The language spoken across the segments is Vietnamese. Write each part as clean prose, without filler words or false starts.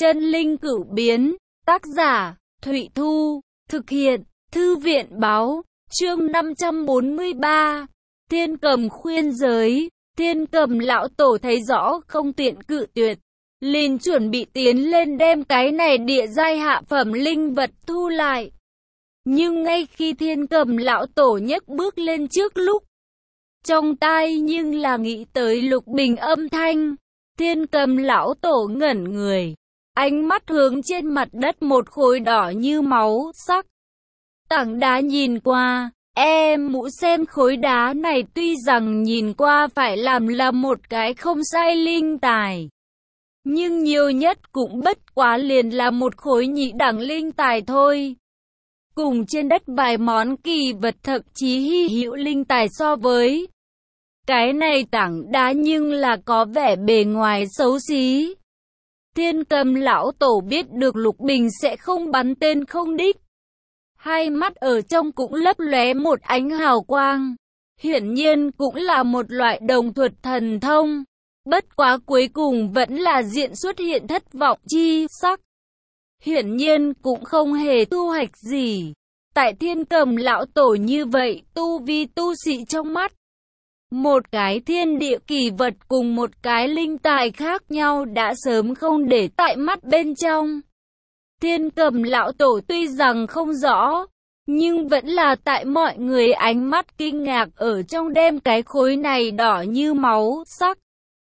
Chân linh cửu biến, tác giả, Thụy Thu, thực hiện, Thư viện báo, chương 543, Thiên Cầm khuyên giới. Thiên Cầm lão tổ thấy rõ không tiện cự tuyệt, liền chuẩn bị tiến lên đem cái này địa giai hạ phẩm linh vật thu lại. Nhưng ngay khi Thiên Cầm lão tổ nhấc bước lên trước lúc, trong tai nhưng là nghĩ tới Lục Bình âm thanh. Thiên Cầm lão tổ ngẩn người, ánh mắt hướng trên mặt đất một khối đỏ như máu sắc tảng đá nhìn qua. Mũ xem khối đá này tuy rằng nhìn qua phải làm là một cái không sai linh tài, nhưng nhiều nhất cũng bất quá liền là một khối nhị đẳng linh tài thôi. Cùng trên đất vài món kỳ vật thậm chí hy hữu linh tài so với, cái này tảng đá nhưng là có vẻ bề ngoài xấu xí. Thiên Cầm lão tổ biết được Lục Bình sẽ không bắn tên không đích, hai mắt ở trong cũng lấp lóe một ánh hào quang, hiển nhiên cũng là một loại đồng thuật thần thông. Bất quá cuối cùng vẫn là diện xuất hiện thất vọng chi sắc, hiển nhiên cũng không hề thu hoạch gì. Tại Thiên Cầm lão tổ như vậy, tu vi tu sĩ trong mắt, một cái thiên địa kỳ vật cùng một cái linh tài khác nhau đã sớm không để tại mắt bên trong. Thiên Cầm lão tổ tuy rằng không rõ, nhưng vẫn là tại mọi người ánh mắt kinh ngạc ở trong đem cái khối này đỏ như máu sắc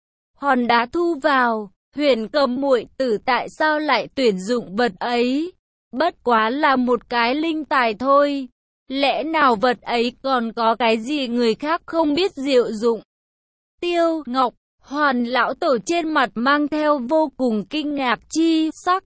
hòn đá thu vào. Huyền Cầm muội tử tại sao lại tuyển dụng vật ấy? Bất quá là một cái linh tài thôi, lẽ nào vật ấy còn có cái gì người khác không biết diệu dụng? Tiêu Ngọc Hoàn lão tổ trên mặt mang theo vô cùng kinh ngạc chi sắc,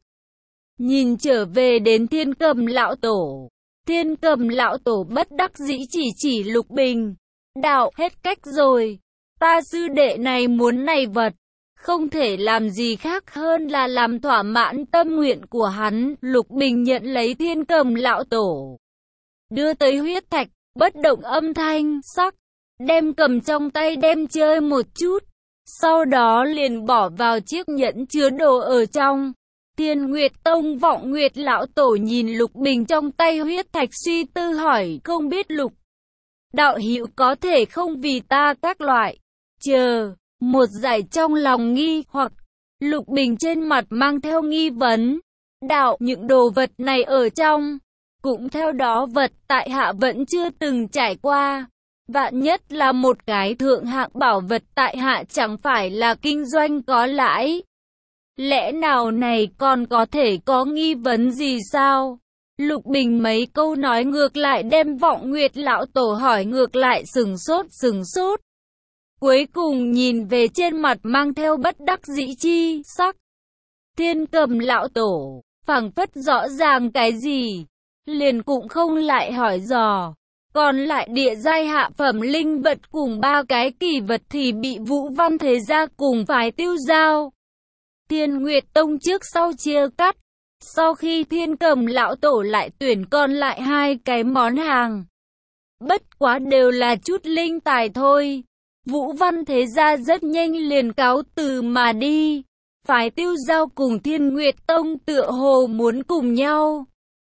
nhìn trở về đến Thiên Cầm lão tổ. Thiên Cầm lão tổ bất đắc dĩ chỉ Lục Bình, đạo hết cách rồi, ta sư đệ này muốn này vật, không thể làm gì khác hơn là làm thỏa mãn tâm nguyện của hắn. Lục Bình nhận lấy Thiên Cầm lão tổ, đưa tới huyết thạch, bất động âm thanh sắc, đem cầm trong tay đem chơi một chút, sau đó liền bỏ vào chiếc nhẫn chứa đồ ở trong. Thiên Nguyệt Tông Vọng Nguyệt lão tổ nhìn Lục Bình trong tay huyết thạch suy tư hỏi, không biết Lục đạo hữu có thể không vì ta các loại chờ một giải trong lòng nghi hoặc. Lục Bình trên mặt mang theo nghi vấn, đạo những đồ vật này ở trong, cũng theo đó vật tại hạ vẫn chưa từng trải qua, vạn nhất là một cái thượng hạng bảo vật tại hạ chẳng phải là kinh doanh có lãi. Lẽ nào này còn có thể có nghi vấn gì sao? Lục Bình mấy câu nói ngược lại đem Vọng Nguyệt lão tổ hỏi ngược lại sừng sốt. Cuối cùng nhìn về trên mặt mang theo bất đắc dĩ chi sắc. Thiên Cầm lão tổ, phảng phất rõ ràng cái gì, liền cũng không lại hỏi dò. Còn lại địa giai hạ phẩm linh vật cùng ba cái kỳ vật thì bị Vũ Văn Thế Gia cùng phái tiêu giao Thiên Nguyệt Tông trước sau chia cắt. Sau khi Thiên Cầm lão tổ lại tuyển còn lại hai cái món hàng, bất quá đều là chút linh tài thôi. Vũ Văn Thế Gia rất nhanh liền cáo từ mà đi. Phái tiêu giao cùng Thiên Nguyệt Tông tựa hồ muốn cùng nhau.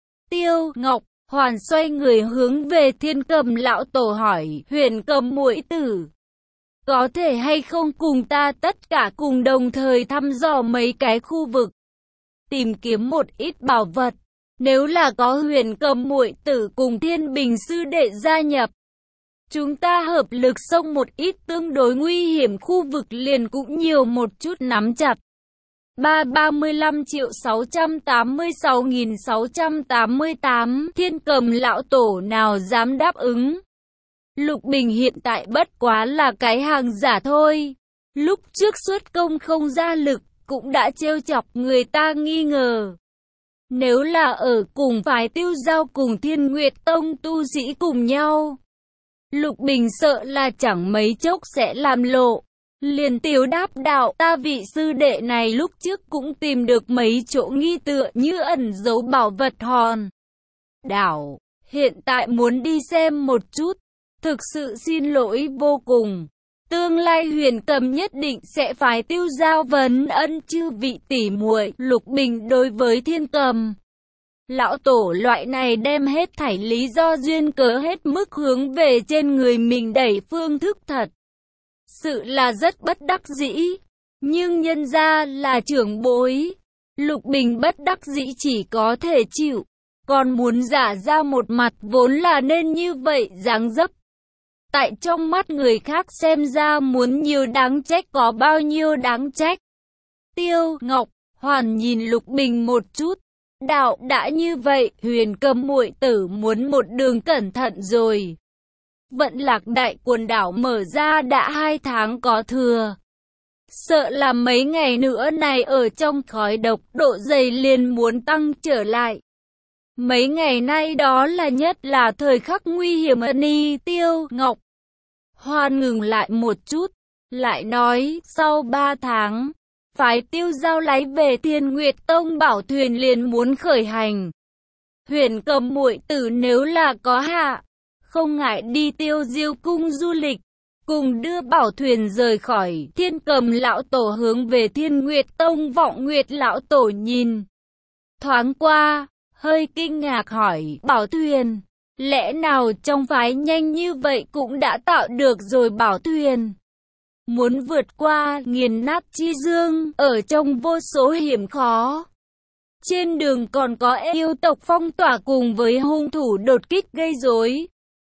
Tiêu Ngọc Hoàn xoay người hướng về Thiên Cầm lão tổ hỏi, Huyền Cầm muội tử, có thể hay không cùng ta tất cả cùng đồng thời thăm dò mấy cái khu vực, tìm kiếm một ít bảo vật. Nếu là có Huyền Cầm muội tử cùng Thiên Bình sư đệ gia nhập, chúng ta hợp lực xông một ít tương đối nguy hiểm khu vực liền cũng nhiều một chút nắm chặt. 35.686.688 Thiên Cầm lão tổ nào dám đáp ứng. Lục Bình hiện tại bất quá là cái hàng giả thôi. Lúc trước xuất công không ra lực, cũng đã trêu chọc người ta nghi ngờ. Nếu là ở cùng phái tiêu giao cùng Thiên Nguyệt Tông tu sĩ cùng nhau, Lục Bình sợ là chẳng mấy chốc sẽ làm lộ. Liền tiếu đáp đạo, ta vị sư đệ này lúc trước cũng tìm được mấy chỗ nghi tựa như ẩn giấu bảo vật hòn đảo, hiện tại muốn đi xem một chút, thực sự xin lỗi vô cùng. Tương lai Huyền Cầm nhất định sẽ phải tiêu giao vấn ân chư vị tỷ muội. Lục Bình đối với Thiên Cầm lão tổ loại này đem hết thảy lý do duyên cớ hết mức hướng về trên người mình đẩy phương thức thật sự là rất bất đắc dĩ. Nhưng nhân ra là trưởng bối, Lục Bình bất đắc dĩ chỉ có thể chịu. Còn muốn giả ra một mặt vốn là nên như vậy dáng dấp. Tại trong mắt người khác xem ra muốn nhiều đáng trách có bao nhiêu đáng trách. Tiêu Ngọc Hoàn nhìn Lục Bình một chút. Đạo đã như vậy, Huyền Cầm muội tử muốn một đường cẩn thận rồi. Vận Lạc đại quần đảo mở ra đã 2 tháng có thừa. Sợ là mấy ngày nữa này ở trong khói độc độ dày liền muốn tăng trở lại. Mấy ngày nay đó là nhất là thời khắc nguy hiểm. Ni Tiêu Ngọc Hoàn ngừng lại một chút, lại nói sau 3 tháng, phái Tiêu Giao lái về Thiên Nguyệt Tông bảo thuyền liền muốn khởi hành. Huyền Cầm muội tử nếu là có hạ, không ngại đi Tiêu Diêu cung du lịch, cùng đưa bảo thuyền rời khỏi. Thiên Cầm lão tổ hướng về Thiên Nguyệt Tông Vọng Nguyệt lão tổ nhìn thoáng qua, hơi kinh ngạc hỏi, bảo thuyền, lẽ nào trong phái nhanh như vậy cũng đã tạo được rồi bảo thuyền? Muốn vượt qua nghiền nát chi dương, ở trong vô số hiểm khó. Trên đường còn có yêu tộc phong tỏa cùng với hung thủ đột kích gây rối.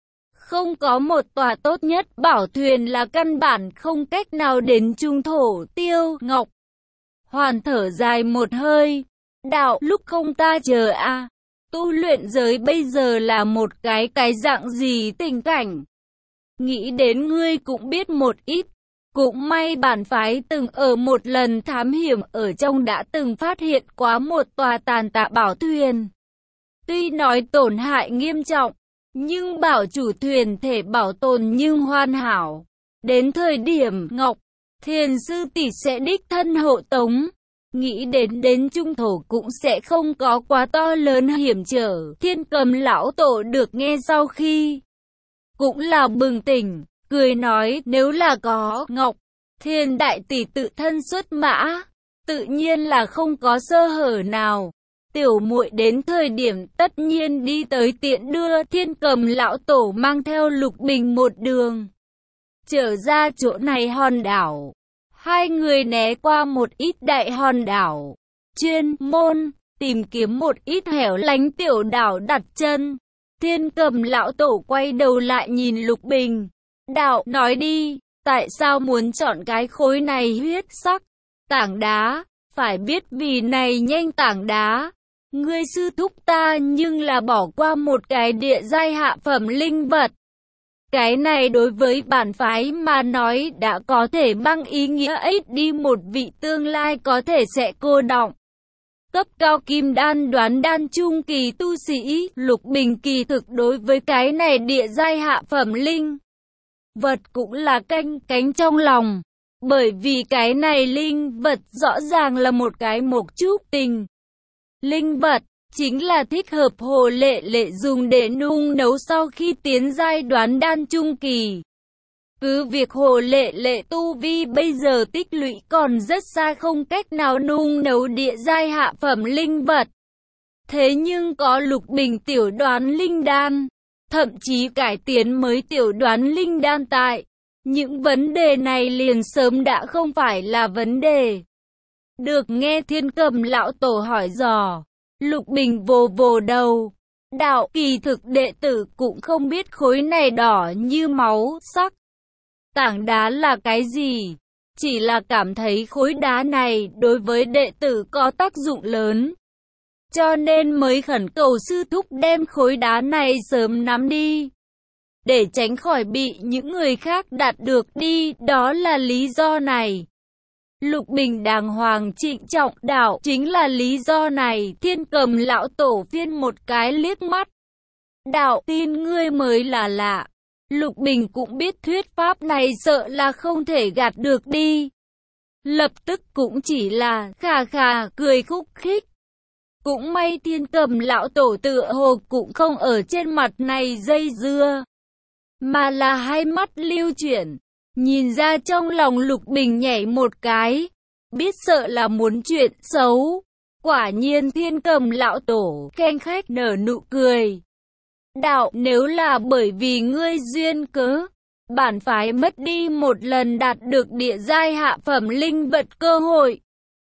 Không có một tòa tốt nhất bảo thuyền là căn bản không cách nào đến trung thổ. Tiêu Ngọc Hoàn thở dài một hơi. Đạo, lúc không ta chờ a, tu luyện giới bây giờ là một cái dạng gì tình cảnh? Nghĩ đến ngươi cũng biết một ít. Cũng may bản phái từng ở một lần thám hiểm ở trong đã từng phát hiện quá một tòa tàn tạ bảo thuyền. Tuy nói tổn hại nghiêm trọng, nhưng bảo chủ thuyền thể bảo tồn nhưng hoàn hảo. Đến thời điểm Ngọc Thiền sư tỷ sẽ đích thân hộ tống. Nghĩ đến trung thổ cũng sẽ không có quá to lớn hiểm trở. Thiên Cầm lão tổ được nghe sau khi cũng là bừng tỉnh, cười nói nếu là có Ngọc Thiên đại tỷ tự thân xuất mã, tự nhiên là không có sơ hở nào. Tiểu muội đến thời điểm tất nhiên đi tới tiện đưa. Thiên Cầm lão tổ mang theo Lục Bình một đường trở ra chỗ này hòn đảo. Hai người né qua một ít đại hòn đảo, chuyên môn tìm kiếm một ít hẻo lánh tiểu đảo đặt chân. Thiên Cầm lão tổ quay đầu lại nhìn Lục Bình. Đạo, nói đi, tại sao muốn chọn cái khối này huyết sắc tảng đá? Phải biết vì này nhanh tảng đá, ngươi sư thúc ta nhưng là bỏ qua một cái địa giai hạ phẩm linh vật. Cái này đối với bản phái mà nói đã có thể mang ý nghĩa ít đi một vị tương lai có thể sẽ cô đọng. Cấp cao kim đan đoán đan trung kỳ tu sĩ. Lục Bình kỳ thực đối với cái này địa giai hạ phẩm linh vật cũng là canh cánh trong lòng. Bởi vì cái này linh vật rõ ràng là một cái mộc trúc tình. Linh vật chính là thích hợp Hồ Lệ Lệ dùng để nung nấu sau khi tiến giai đoán đan trung kỳ. Cứ việc Hồ Lệ Lệ tu vi bây giờ tích lũy còn rất xa không cách nào nung nấu địa giai hạ phẩm linh vật. Thế nhưng có Lục Bình tiểu đoán linh đan, thậm chí cải tiến mới tiểu đoán linh đan tại. Những vấn đề này liền sớm đã không phải là vấn đề. Được nghe Thiên Cầm lão tổ hỏi dò, Lục Bình vồ vồ đầu. Đạo, kỳ thực đệ tử cũng không biết khối này đỏ như máu sắc tảng đá là cái gì. Chỉ là cảm thấy khối đá này đối với đệ tử có tác dụng lớn. Cho nên mới khẩn cầu sư thúc đem khối đá này sớm nắm đi, để tránh khỏi bị những người khác đạt được đi, đó là lý do này. Lục Bình đàng hoàng trịnh trọng đạo, chính là lý do này. Thiên Cầm lão tổ phiên một cái liếc mắt. Đạo, tin ngươi mới là lạ. Lục Bình cũng biết thuyết pháp này sợ là không thể gạt được đi. Lập tức cũng chỉ là khà khà cười khúc khích. Cũng may Thiên Cầm lão tổ tựa hồ cũng không ở trên mặt này dây dưa, mà là hai mắt lưu chuyển, Nhìn ra trong lòng Lục Bình nhảy một cái, biết sợ là muốn chuyện xấu. Quả nhiên Thiên Cầm lão tổ khanh khách nở nụ cười. Đạo, nếu là bởi vì ngươi duyên cớ, bản phái mất đi một lần đạt được địa giai hạ phẩm linh vật cơ hội.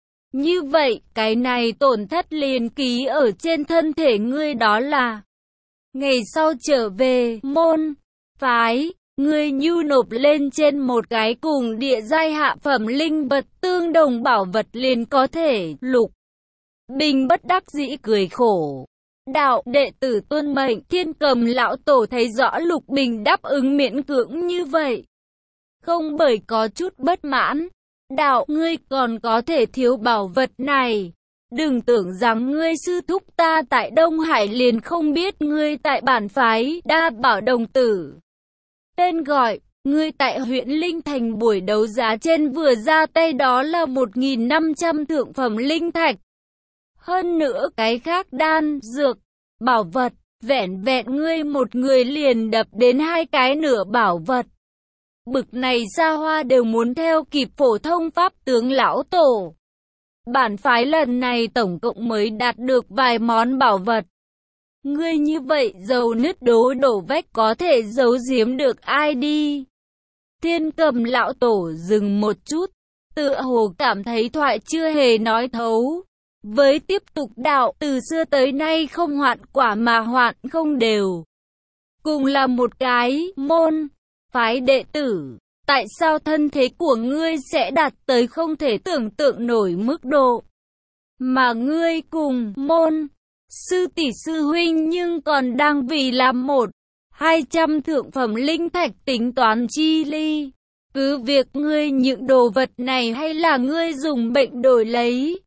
Như vậy, cái này tổn thất liền ký ở trên thân thể ngươi, đó là ngày sau trở về môn phái, ngươi nhu nộp lên trên một cái cùng địa giai hạ phẩm linh vật tương đồng bảo vật liền có thể. Lục Bình bất đắc dĩ cười khổ. Đạo, đệ tử tuân mệnh. Thiên Cầm lão tổ thấy rõ Lục Bình đáp ứng miễn cưỡng như vậy, không bởi có chút bất mãn. Đạo, ngươi còn có thể thiếu bảo vật này. Đừng tưởng rằng ngươi sư thúc ta tại Đông Hải liền không biết ngươi tại bản phái Đa Bảo Đồng Tử. Tên gọi, ngươi tại huyện Linh Thành buổi đấu giá trên vừa ra tay đó là 1.500 thượng phẩm linh thạch. Hơn nữa cái khác đan, dược, bảo vật, vẻn vẹn ngươi một người liền đập đến 2 cái nửa bảo vật. Bực này xa hoa đều muốn theo kịp phổ thông pháp tướng lão tổ. Bản phái lần này tổng cộng mới đạt được vài món bảo vật. Ngươi như vậy dầu nứt đổ vách có thể giấu giếm được ai đi? Thiên Cầm lão tổ dừng một chút, tựa hồ cảm thấy thoại chưa hề nói thấu. Với tiếp tục đạo, từ xưa tới nay không hoạn quả mà hoạn không đều. Cùng là một cái môn phái đệ tử, tại sao thân thế của ngươi sẽ đạt tới không thể tưởng tượng nổi mức độ? Mà ngươi cùng môn sư tỷ sư huynh nhưng còn đang vì làm 100-200 thượng phẩm linh thạch tính toán chi ly. Cứ việc ngươi những đồ vật này hay là ngươi dùng bệnh đổi lấy,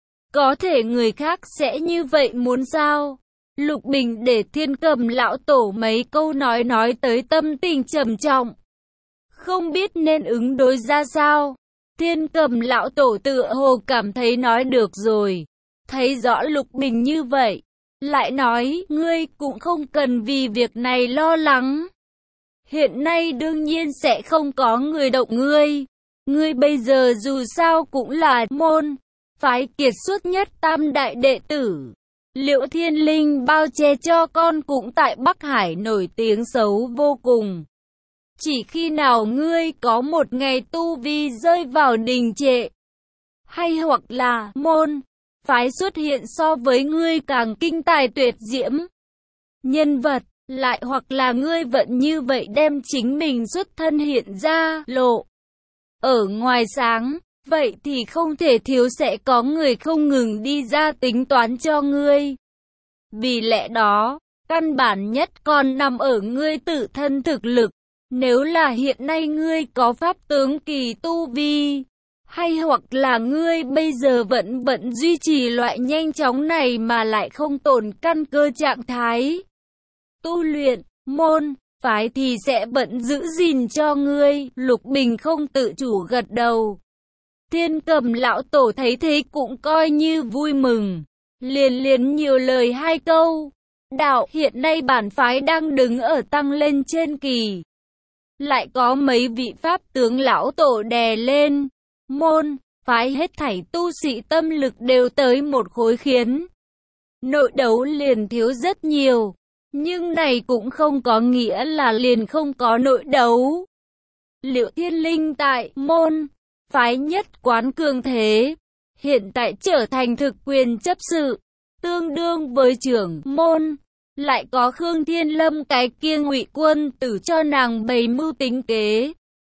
có thể người khác sẽ như vậy muốn sao? Lục Bình để Thiên Cầm lão tổ mấy câu nói tới tâm tình trầm trọng, không biết nên ứng đối ra sao. Thiên Cầm lão tổ tựa hồ cảm thấy nói được rồi, thấy rõ Lục Bình như vậy, lại nói, ngươi cũng không cần vì việc này lo lắng. Hiện nay đương nhiên sẽ không có người động ngươi. Ngươi bây giờ dù sao cũng là môn phái kiệt xuất nhất tam đại đệ tử. Liễu Thiên Linh bao che cho con cũng tại Bắc Hải nổi tiếng xấu vô cùng. Chỉ khi nào ngươi có một ngày tu vi rơi vào đình trệ, hay hoặc là môn phái xuất hiện so với ngươi càng kinh tài tuyệt diễm nhân vật, lại hoặc là ngươi vẫn như vậy đem chính mình xuất thân hiện ra lộ ở ngoài sáng, vậy thì không thể thiếu sẽ có người không ngừng đi ra tính toán cho ngươi. Vì lẽ đó, căn bản nhất còn nằm ở ngươi tự thân thực lực. Nếu là hiện nay ngươi có pháp tướng kỳ tu vi, hay hoặc là ngươi bây giờ vẫn duy trì loại nhanh chóng này mà lại không tổn căn cơ trạng thái tu luyện, môn phái thì sẽ vẫn giữ gìn cho ngươi. Lục Bình không tự chủ gật đầu. Thiên Cầm lão tổ thấy thế cũng coi như vui mừng, liền nhiều lời 2 câu. Đạo, hiện nay bản phái đang đứng ở tăng lên trên kỳ, lại có mấy vị pháp tướng lão tổ đè lên môn phái, hết thảy tu sĩ tâm lực đều tới một khối, khiến nội đấu liền thiếu rất nhiều. Nhưng này cũng không có nghĩa là liền không có nội đấu. Liễu Thiên Linh tại môn phái nhất quán cường thế, hiện tại trở thành thực quyền chấp sự, tương đương với trưởng môn. Lại có Khương Thiên Lâm cái kia Ngụy quân tử cho nàng bày mưu tính kế,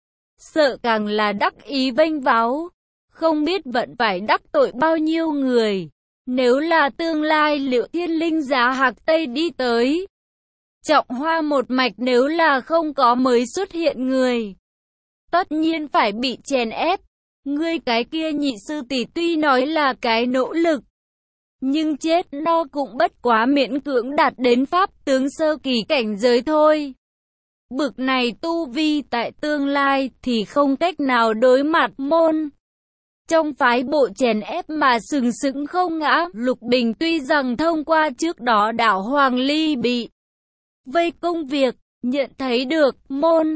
sợ càng là đắc ý vênh váo, không biết vẫn phải đắc tội bao nhiêu người. Nếu là tương lai Liễu Thiên Linh giá Hạc Tây đi tới Trọng Hoa một mạch, nếu là không có mới xuất hiện người, tất nhiên phải bị chèn ép. Ngươi cái kia nhị sư tỷ tuy nói là cái nỗ lực, nhưng chết no cũng bất quá miễn cưỡng đạt đến pháp tướng sơ kỳ cảnh giới thôi. Bực này tu vi tại tương lai thì không cách nào đối mặt môn trong phái bộ chèn ép mà sừng sững không ngã. Lục Bình tuy rằng thông qua trước đó đảo Hoàng Ly bị vây công việc, nhận thấy được môn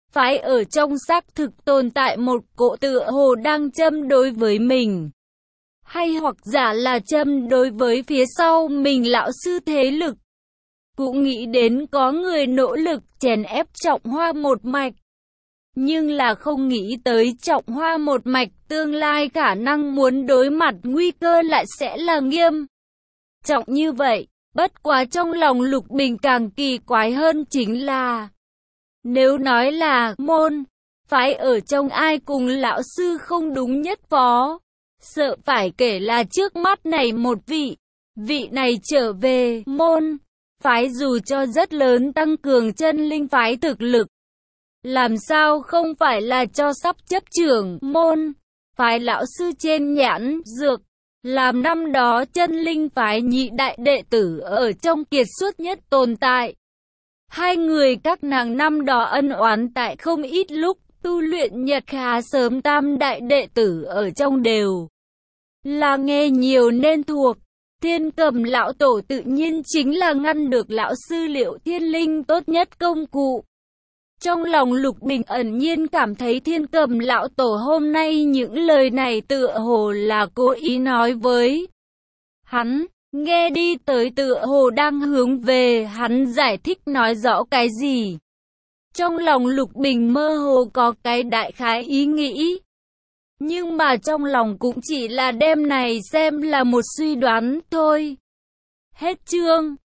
Phải ở trong xác thực tồn tại một cỗ tựa hồ đang châm đối với mình. Hay hoặc giả là châm đối với phía sau mình lão sư thế lực. Cũng nghĩ đến có người nỗ lực chèn ép Trọng Hoa một mạch. Nhưng là không nghĩ tới Trọng Hoa một mạch tương lai khả năng muốn đối mặt nguy cơ lại sẽ là nghiêm trọng như vậy. Bất quá trong lòng Lục Bình càng kỳ quái hơn chính là, nếu nói là môn phái ở trong ai cùng lão sư không đúng nhất phó, sợ phải kể là trước mắt này một vị này trở về môn phái dù cho rất lớn tăng cường chân linh phái thực lực. Làm sao không phải là cho sắp chấp trưởng môn phái lão sư trên nhãn dược, làm năm đó chân linh phái nhị đại đệ tử ở trong kiệt xuất nhất tồn tại. Hai người các nàng năm đó ân oán tại không ít lúc tu luyện nhật khá sớm, tam đại đệ tử ở trong đều là nghe nhiều nên thuộc. Thiên Cầm lão tổ tự nhiên chính là ngăn được lão sư Liệu Thiên Linh tốt nhất công cụ. Trong lòng Lục Bình ẩn nhiên cảm thấy Thiên Cầm lão tổ hôm nay những lời này tựa hồ là cố ý nói với hắn, nghe đi tới tựa hồ đang hướng về hắn giải thích nói rõ cái gì. Trong lòng Lục Bình mơ hồ có cái đại khái ý nghĩ, nhưng mà trong lòng cũng chỉ là đem này xem là một suy đoán thôi. Hết chương.